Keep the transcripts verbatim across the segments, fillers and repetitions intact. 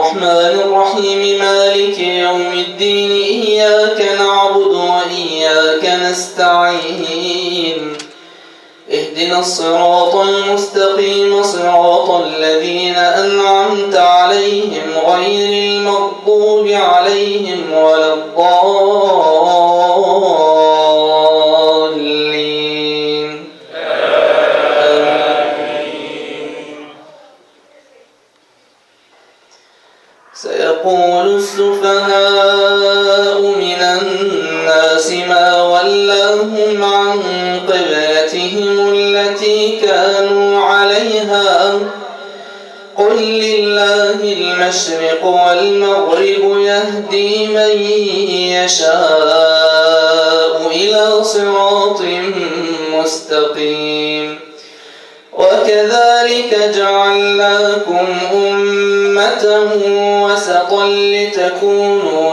الرحمن الرحيم مالك يوم الدين إياك نعبد وإياك نستعين اهدنا الصراط المستقيم صراط الذين أنعمت عليهم غير المغضوب عليهم ولا الضالين سيقول السفهاء من الناس ما ولاهم عن قبلتهم التي كانوا عليها قل لله المشرق والمغرب يهدي من يشاء إلى صراط مستقيم وكذلك جعلناكم أمة وسطا لتكونوا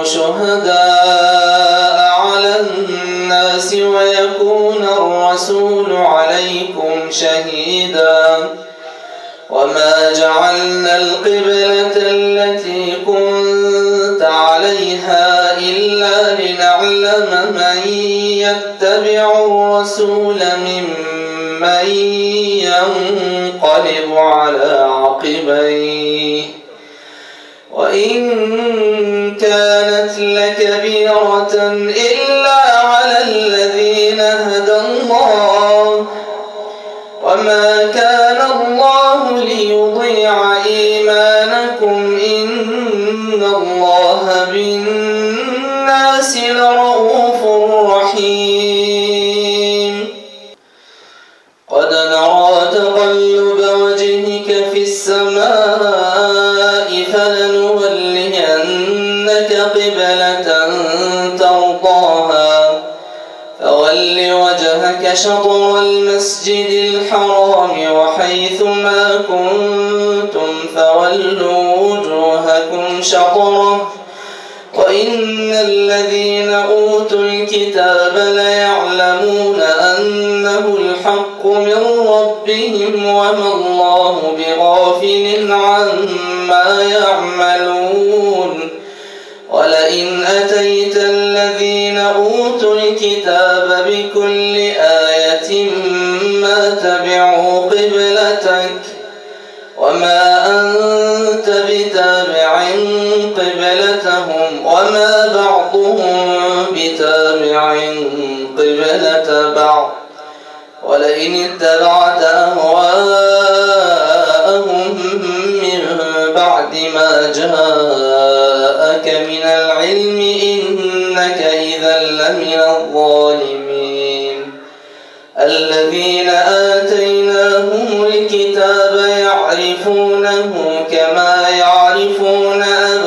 شهداء على الناس ويكون الرسول عليكم شهيدا وما جعلنا القبلة التي كنت عليها إلا لنعلم من يتبع الرسول ممن ينقلب على عقبيه وإن كانت لكبيرة إلا على الذين هدى الله وما كان الله ليضيع إيمانكم إن الله بالناس لرؤوف رحيم قد نرى تقلب وجهك في السماء فلنولينك قبلة ترضاها فول وجهك شطر المسجد الحرام وحيث ما كنتم فولوا وجوهكم شطره وإن الذين أوتوا الكتاب ليعلمون أنه الحق من ربهم وما الله بغافل عما يعملون ولئن أتيت الذين أوتوا الكتاب بكل آية ما تبعوا قبلتك وما أنت بتابع قبلتهم وما بعضهم بتابع قبلة بعض ولئن اتبعت أهواءهم من بعد ما جاءك من العلم إنك إذا لمن الظالمين الذين آتيناهم الكتاب يعرفونه كما يعرفون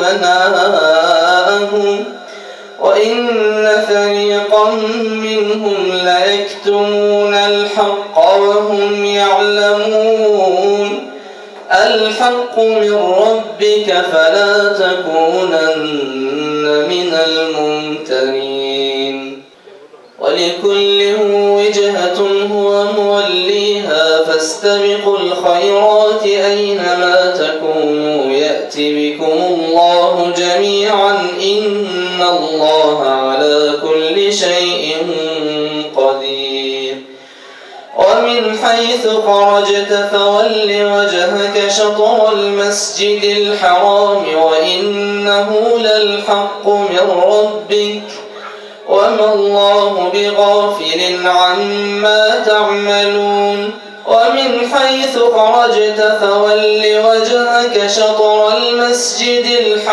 أبناءهم وإن فريقا منهم ليكتمون الحق وهم يعلمون الحق من ربك فلا تكونن من الممترين ولكل وجهة هو موليها فاستبقوا الخيرات أينما تكونوا يأت بكم الله جميعا إن الله على كل شيء قدير ومن حيث خرجت فول وجهك شطر المسجد الحرام وإنه للحق من ربك وما الله بغافل عما تعملون ومن حيث خرجت فول وجهك شطر المسجد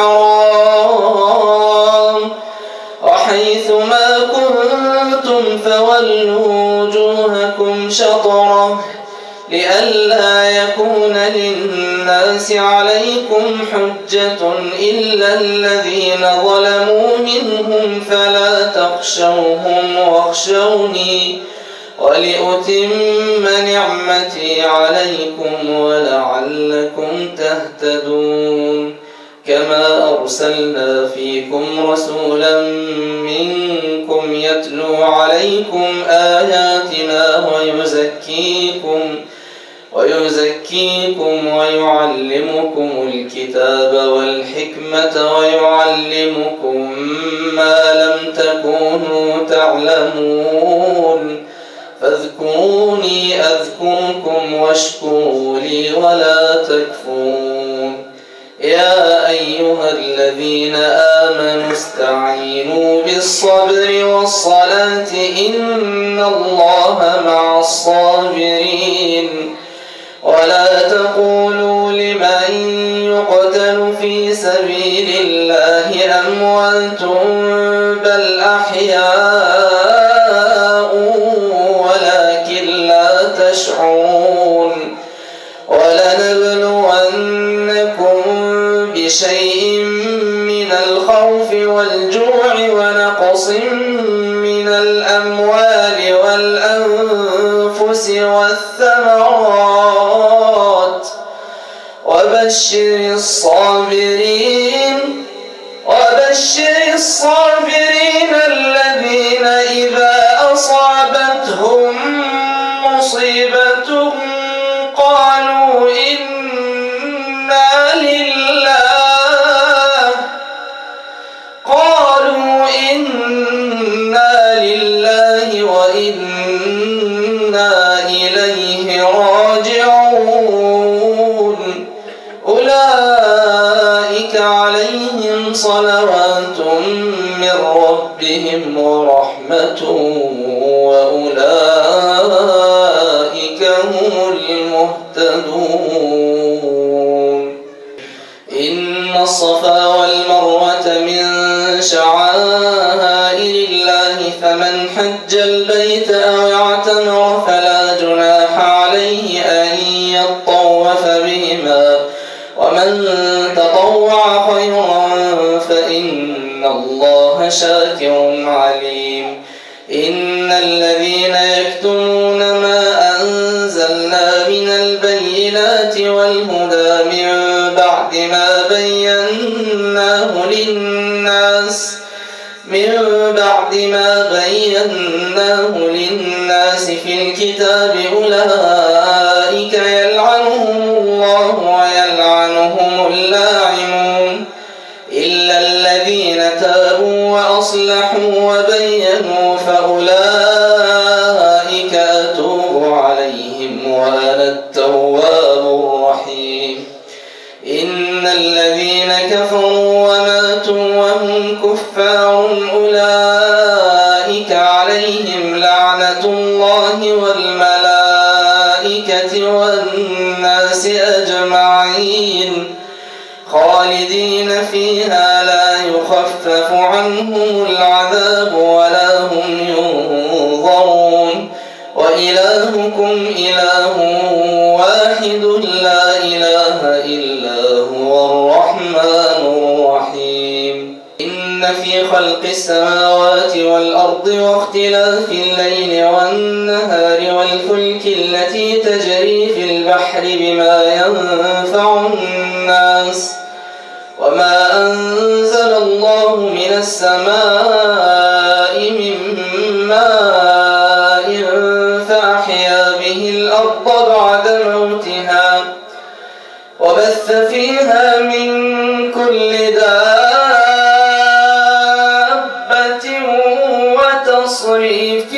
الحرام وحيث ما كنتم فولوا وجوهكم شطره لئلا يكون للناس عليكم حجة إلا الذين ظلموا منهم فلا تخشوهم واخشوني ولأتم نعمتي عليكم ولعلكم تهتدون كما أرسلنا فيكم رسولا منكم يتلو عليكم آياتنا ويزكيكم ويزكيكم ويعلمكم الكتاب والحكمة ويعلمكم ما لم تكونوا تعلمون فاذكروني أذكركم واشكروا لي ولا تكفرون يا أيها الذين آمنوا استعينوا بالصبر والصلاة إن الله مع الصابرين ولا تقولوا لمن يقتل في سبيل الله أموات بل أحياء ولكن لا تشعرون ولنبلونكم بشيء من الخوف والجوع ونقص من الأموال والأنفس والثمرات وبشر الصابرين وبشر الصابرين الذين إذا أصابتهم مصيبة قالوا إنا لله قالوا إنا لله وإنا إليه راجعون أولئك عليهم صلوات من ربهم ورحمة وأولئك هم المهتدون إن الصفا والمروة من شعائر الله فمن حج البيت أو اعتمر فلا جناح عليه أن يطوف بهما ومن تطوع خيرا فإن الله شاكر عليم إن الذين يكتمون ما أنزلنا من البينات والهدى من بعد ما بيناه للناس من بعد ما بيناه للناس في الكتاب أولئك يلعنهم الله ويلعنهم اللاعنون إلا الذين تابوا وأصلحوا وبينوا فأولئك أتوب عليهم وأنا التواب الرحيم إن الذين كفروا وماتوا وهم كفار أولئك عليهم لعنة الله والملائكة والناس أجمعين خالدين فيها لا يخفف عنهم العذاب ولا هم ينظرون وإلهكم إله واحد لا إله إلا هو الرحمن الرحيم إن في خلق السماوات والأرض واختلاف الليل والنهار والفلك التي تجري في البحر بما ينفع الناس وما أنزل الله من السماء من ماء فأحيا به الأرض بعد موتها وبث فيها من كل دابة وتصريف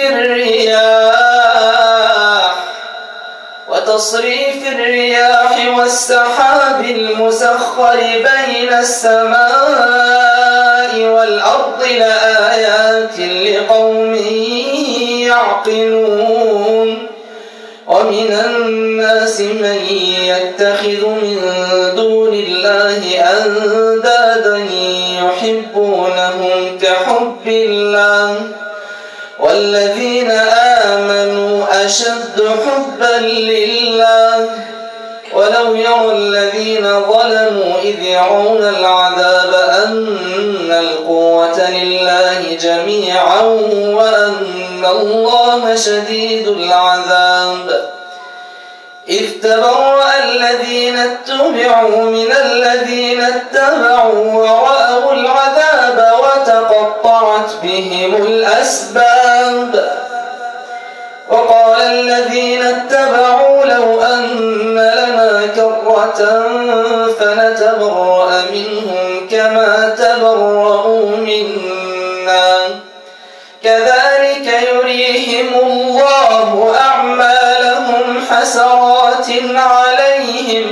الرياح وتصريف الرياح والسحاب المسخر بين السماء والأرض لآيات لقوم يعقلون ومن الناس من يتخذ من دون الله أندادا يحبونهم كحب الله والذين آمنوا أشد حبا لله ولو يرى الذين ظلموا إذ يرون العذاب أن القوة لله جميعا وأن الله شديد العذاب إذ تبرأ الذين اتبعوا من الذين اتبعوا ورأوا العذاب وتقطعت بهم الأسباب وقال الذين اتبعوا لو أن كرة فنتبرأ منهم كما تبرأوا منا كذلك يريهم الله أعمالهم حسرات عليهم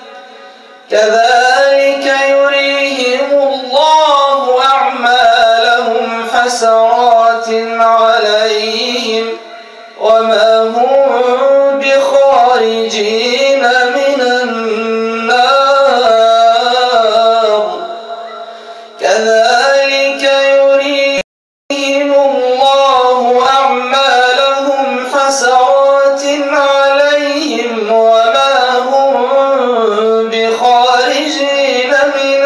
كذلك يريهم الله أعمالهم حسرات عليهم وما هم بخارجين من النار كذلك يريهم الله أعمالهم حسرات عليهم وما هم بخارجين من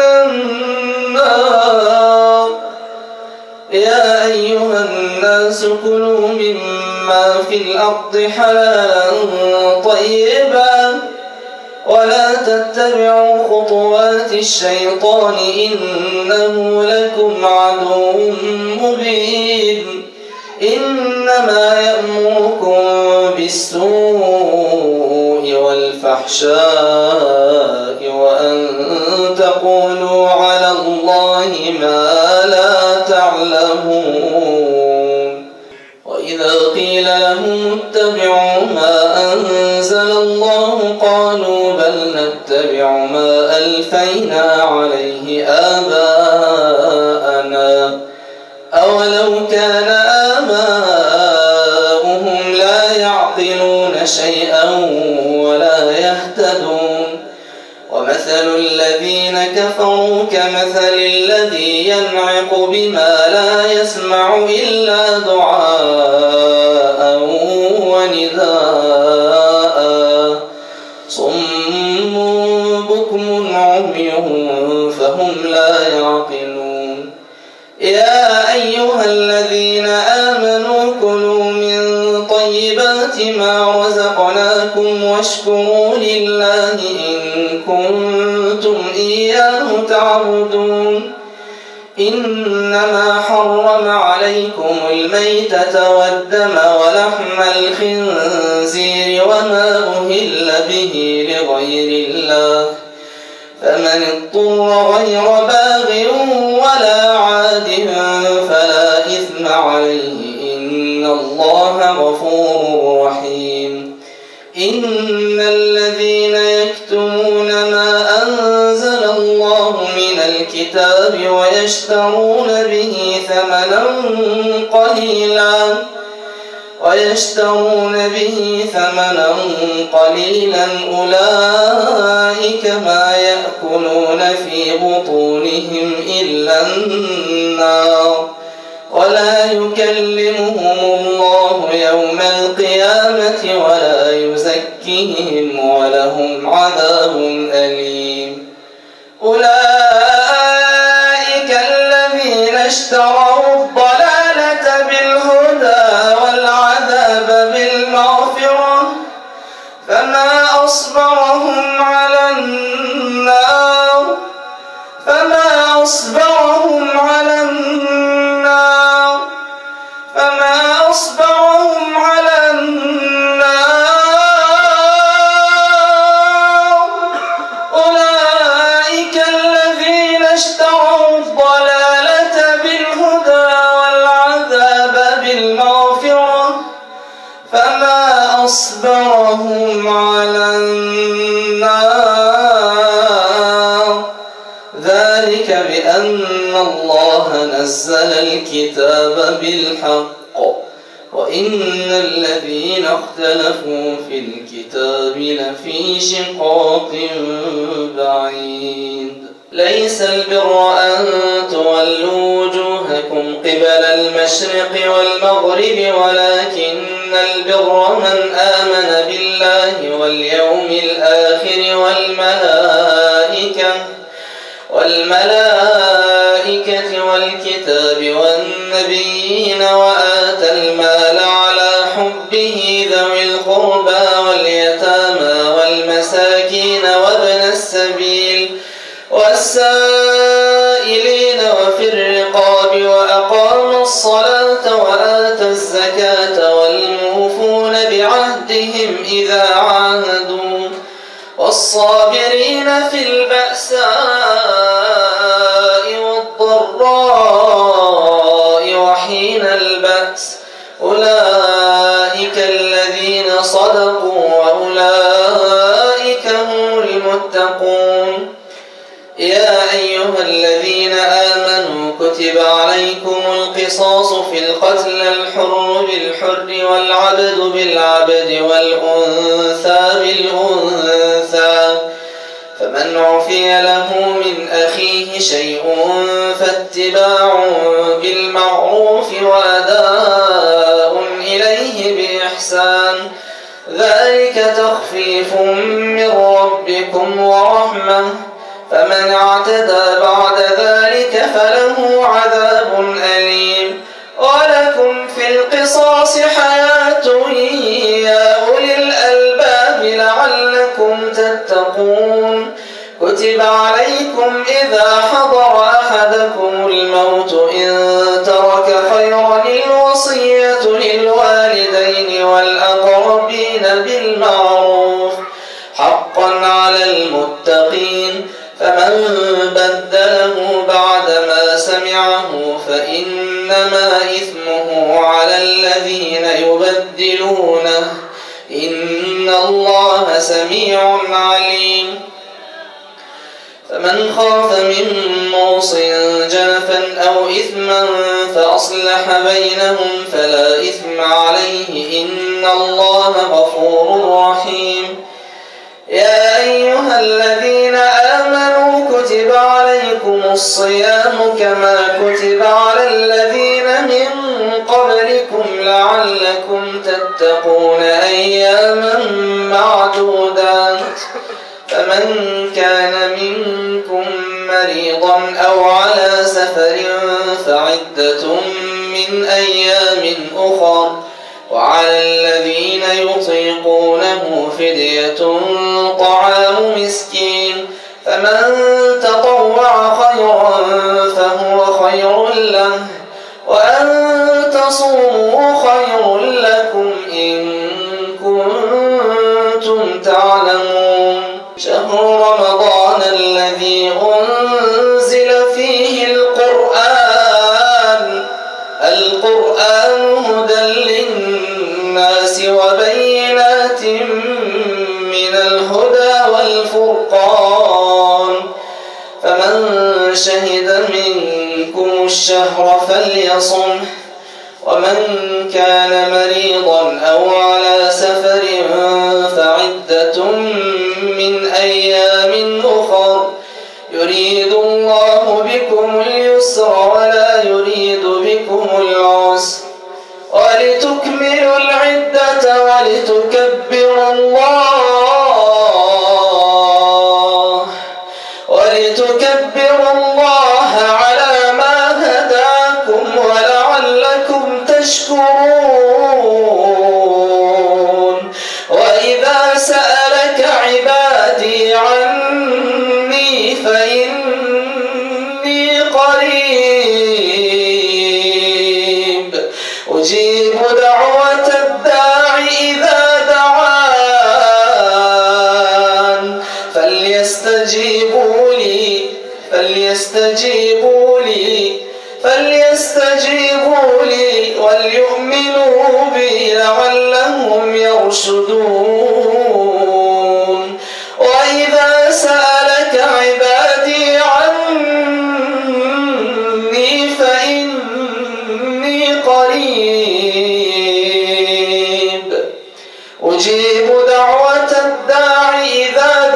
النار يا أيها الناس كلوا مما في الأرض حلالا طيبا ولا تتبعوا خطوات الشيطان إنه لكم عدو مبين إنما يأمركم بالسوء والفحشاء وأن تقولوا على الله ما لا تعلمون وإذا قيل لهم اتبعوا ما أنزل الله قالوا بل نتبع ما ألفينا عليه آباءنا أولو كان آباؤهم لا يعقلون شيئا ولا يهتدون ومثل الذين كفروا كمثل الذي ينعق بما لا يسمع إلا دعاء ونداء صم بكم عمي فهم لا يعقلون يا أيها الذين آمنوا كلوا من طيبات ما رزقناكم واشكروا لله إن كنتم إياه تعبدون إنما حرم عليكم الميتة والدم ولحم الخنزير وما أهل به لغير الله فمن اضطر غير باغ ولا عاد فلا إثم عليه إن الله غفور رحيم إن الذين يكتمون ما أنزل الله من الكتاب ويشترون به ثمنا قليلا ويشترون به ثمنا قليلا أولئك ما يأكلون في بطونهم إلا النار ولا يكلمهم الله يوم القيامة ولا يزكيهم ولهم عذاب أليم أولئك الذين اشتروا الضلالة بالهدى والعذاب بالمغفرة فما أصبرهم على النار فما أصبرهم على النار فما أصبرهم على النار أولئك الذين اشتروا الضلالة بالهدى والعذاب بالمغفرة فما أصبرهم على النار ذلك بأن الله نزل الكتاب بالحق وإن الذين اختلفوا في الكتاب لفي شقاق بعيد ليس البر أن تولوا وجوهكم قبل المشرق والمغرب ولكن البر من آمن بالله واليوم الآخر والملائكة والملائكة والكتاب والنبيين وآتى المال على حبه ذوي القربى واليتامى والمساكين وابن السبيل والسائلين وفي الرقاب وأقام الصلاة وآتى الزكاة والموفون بعهدهم إذا عاهدوا والصابرين في البأساء والضراء وحين البأس أولئك الذين صدقوا وأولئك هم المتقون. يا أيها الذين آمنوا كتب عليكم القصاص في القتل الحر بالحر والعبد بالعبد والأنثى بالأنثى فمن عفي له من أخيه شيء فاتباع بالمعروف وأداء إليه بإحسان ذلك تخفيف من ربكم ورحمة فمن اعتدى بعد ذلك فله عذاب أليم. ولكم في القصاص حياة يا أولي الألباب لعلكم تتقون. كتب عليكم إذا حضر أحدكم الموت إن ترك خيرا الوصية للوالدين والأقربين بالمعروف حقا على المتقين فمن بدله بعدما سمعه فإنما إثمه على الذين يبدلونه إن الله سميع عليم. فمن خاف من موص جنفا أو إثما فأصلح بينهم فلا إثم عليه إن الله غفور رحيم. يا أيها الذين آمنوا كتب عليكم الصيام كما كتب على الذين من قبلكم لعلكم تتقون أياما معدودات فمن كان منكم مريضا أو على سفر فعدة من أيام أخر وعلى الذين يطيقونه فدية طعام مسكين فمن تطوع خيرا فهو خير له وأن تصوموا خير لكم إن كنتم تعلمون. شهر رمضان الذي أنزل فيه القرآن القرآن هدى للناس وبينات من الهدى والفرقان فمن شهد منكم الشهر فليصمه ومن كان مريضا أو على سفر فعدة من أيام أخر يريد الله بكم اليسر ولا يريد بكم العسر ولتكملوا العدة ولتكبروا الله ولتكبروا الله على ما هداكم ولعلكم تشكرون. وإذا سألك عبادي عني فإني قريب أجيب دعوة الداع إذا دعان فليستجيبوا لي فليستجيبوا لي فليستجيبوا لي وليؤمنوا بي لعلهم يرشدون. وإذا سألك عبادي عني فإني قريب أجيب دعوة الداع إذا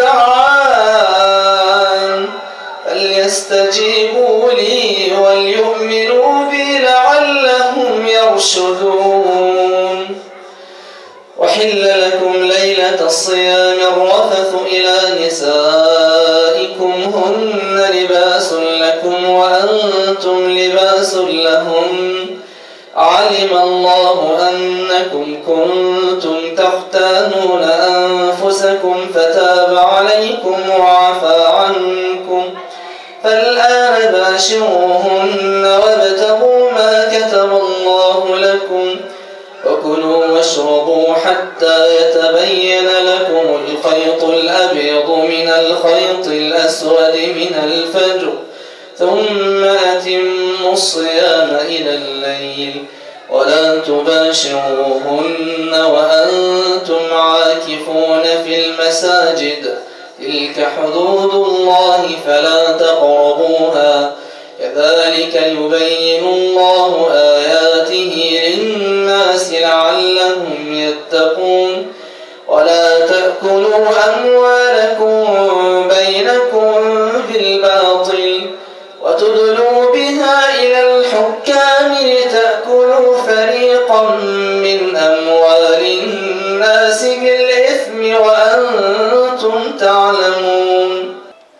دعان فليستجيبوا لي وليؤمنوا بي لعلهم يرشدون. وحل لكم ليلة الصيام الرفث إلى نسائكم هن لباس لكم وأنتم لباس لهم علم الله أنكم كنتم تختانون أنفسكم فتاب عليكم وعفى عنكم فالآن باشروهن وابتغوا ما كتب الله لكم وكلوا واشربوا حتى يتبين لكم الخيط الأبيض من الخيط الأسود من الفجر ثم أتموا الصيام إلى الليل ولا تباشروهن وأنتم عاكفون في المساجد تلك حدود الله فلا تقربوها كذلك يبين الله آياته للناس لعلهم يتقون ولا تأكلوا أموالكم بينكم بالباطل وتدلوا بها إلى الحكام لتأكلوا فريقا من أموال الناس بالإثم وأنتم تعلمون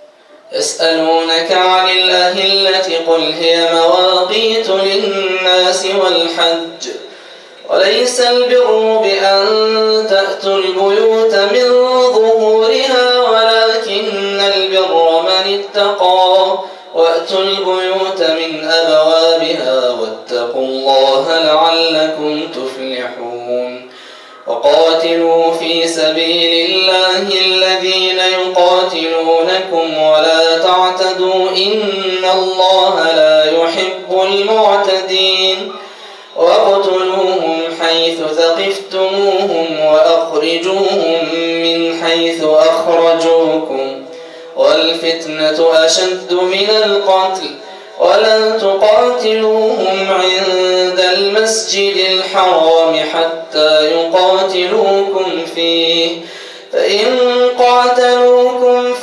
يسألونك عن الأهلة قل هي مواقيت للناس والحج وليس البر بأن تأتوا البيوت من ظهورها ولكن البر من اتقى وأتوا البيوت من أبوابها واتقوا الله لعلكم تفلحون وقاتلوا في سبيل الله الذين يقاتلونكم ولا تعتدوا إن الله لا يحب المعتدين واقتلوهم حيث ثقفتموهم وأخرجوهم من حيث أخرجوكم والفتنة أشد من القتل ولا تقاتلوهم عند المسجد الحرام حتى يقاتلوكم فيه فإن قاتلوكم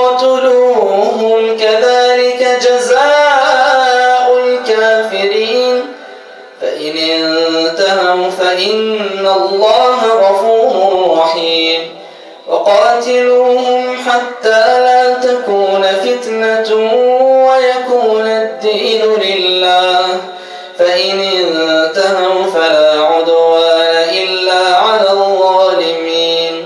فاقتلوهم كذلك جزاء الكافرين فإن انتهوا فإن الله غفور رحيم وقاتلوهم حتى لا تكون فتنة ويكون الدين لله فإن انتهوا فلا عدوان إلا على الظالمين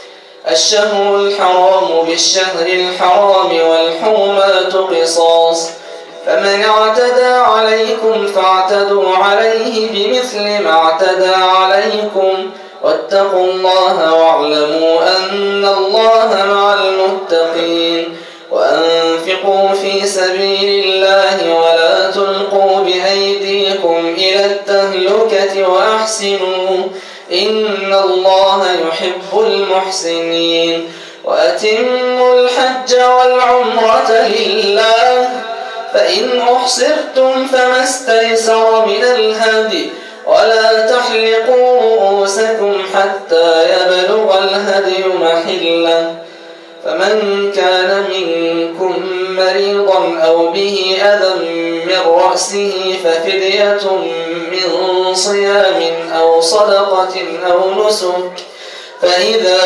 الشهر الحرام بالشهر الحرام والحرمات قصاص فمن اعتدى عليكم فاعتدوا عليه بمثل ما اعتدى عليكم واتقوا الله واعلموا أن الله مع المتقين وأنفقوا في سبيل الله ولا تلقوا بأيديكم إلى التهلكة وأحسنوا إن الله يحب المحسنين وأتموا الحج والعمرة لله فإن أحصرتم فما استيسر من الهدي ولا تحلقوا رؤوسكم حتى يبلغ الهدي محله فمن كان منكم مريضا أو به أذى من رأسه ففدية من صيام أو صدقة أو نسك فإذا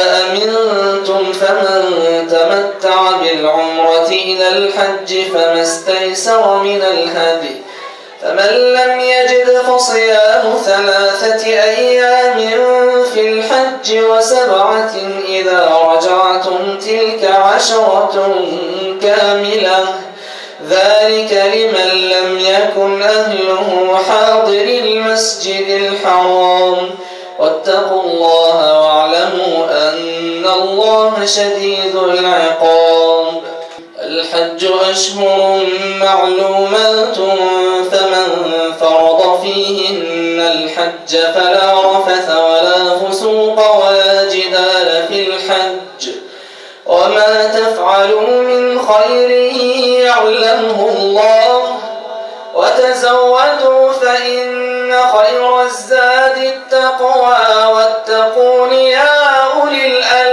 أمنتم فمن تمتع بالعمرة إلى الحج فما استيسر من الهدي فمن لم يجد فصيام ثلاثة أيام في الحج وسبعة إذا رجعتم تلك عشرة كاملة ذلك لمن لم يكن أهله حاضر المسجد الحرام واتقوا الله واعلموا أن الله شديد العقاب الحج أشهر معلومات فمن فرض فيهن الحج فلا رفث ولا فسوق ولا جدال في الحج وما تفعلوا من خير يعلمه الله وتزودوا فإن خير الزاد التقوى واتقون يا أولي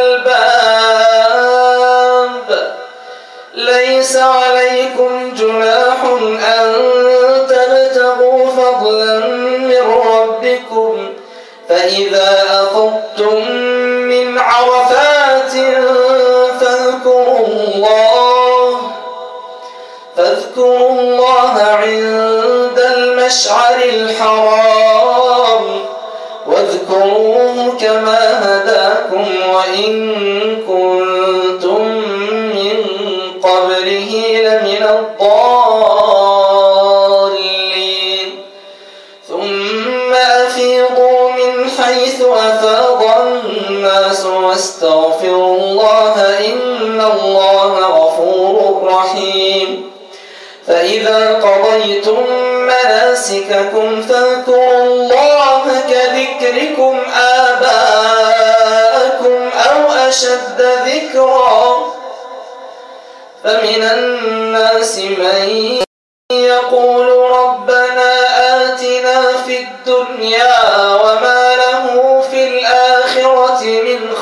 الألباب ليس عليكم جناح أن تبتغوا فضلا من ربكم فإذا أفضتم من عرفات فاذكروا الله فاذكروا الله عند المشعر الحرام واذكروه كما هداكم وإن كنتم من قبله لمن الضالين ثم أفيضوا من حيث واستغفروا الله إن الله غفور رحيم. فإذا قضيتم مناسككم فاذكروا الله كذكركم آباءكم أو أشد ذكرا. فمن الناس من يقول ربنا آتنا في الدنيا وما له في الآخرة من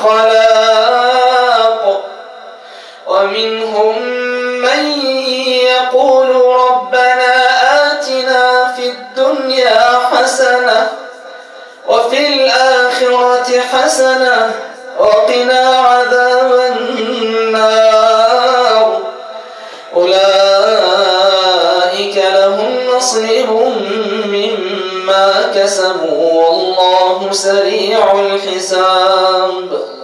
خلاق، ومنهم من يقول ربنا آتنا في الدنيا حسنة وفي الآخرة حسنة وقنا عذاب النار. أولئك لهم نصيب مما كسبوا والله سريع الحساب.